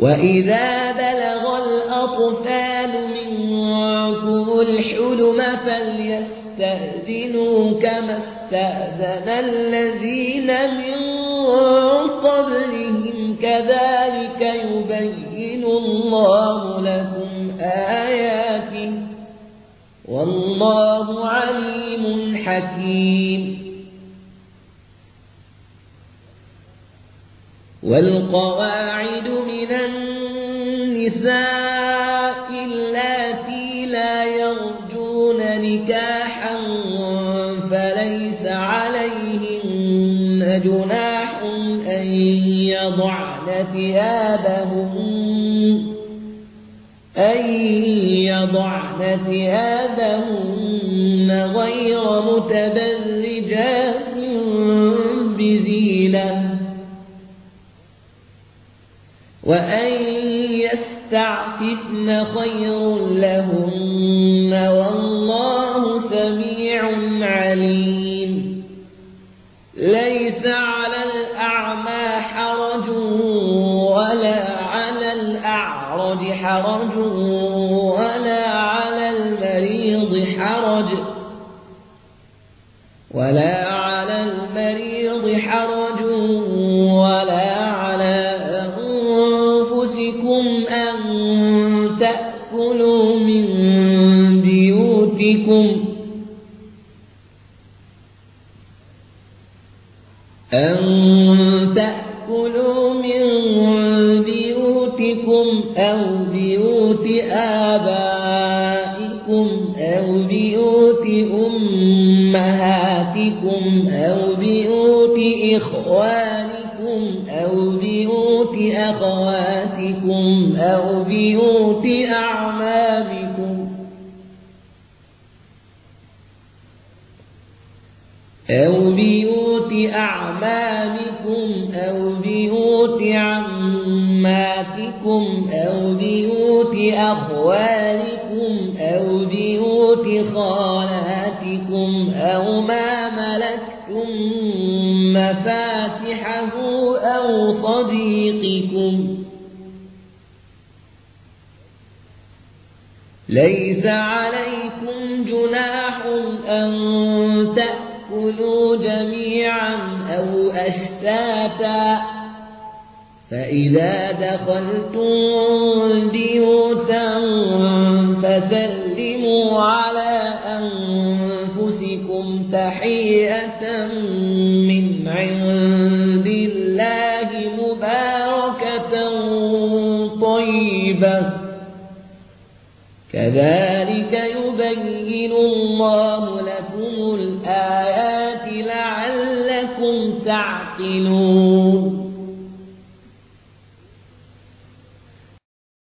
وإذا بلغ الأطفال منكم الحلم فليستأذنوا كما استأذن الذين من قبلهم كذلك يبين الله لكم آياته والله عليم حكيم. والقواعد من النساء اللاتي لا يرجون نكاحا فليس عليهن جناح أن يضعن ثيابهن غير متبرجات بزينة وأن يستعففن خير لهن والله سميع عليم. ليس على الأعمى حرج ولا على الأعرج حرج ولا على المريض حرج ولا على أنفسكم أن تأكلوا من بيوتكم أو بيوت آبائكم أو بيوت أمهاتكم أو بيوت إخوانكم أو بيوت أخواتكم أو بيوت أعمامكم أو بيوت عماتكم أو بيوت أخوالكم أو بيوت خالاتكم أو ما ملكتم مفاتحه أو صديقكم. ليس عليكم جناح أن تأكلوا جميعا أو أشتاتا فإذا دخلتم بيوتا فسلموا على أنفسكم تحية من عند الله مباركة طيبة كذلك يبين الله لكم الآيات لعلكم تعقلون.